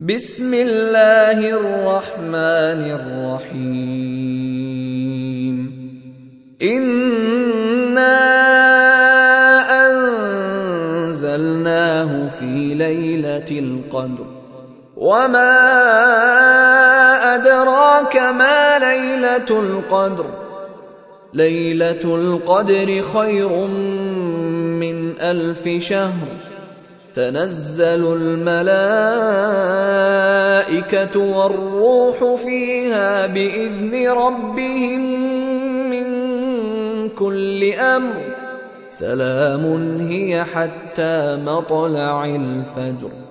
بسم الله الرحمن الرحيم. إنا أنزلناه في ليلة القدر وما أدراك ما ليلة القدر. ليلة القدر خير من 1000 شهر. تنزل الملائكة والروح فيها بإذن ربهم من كل أمر. سلام هي حتى مطلع الفجر.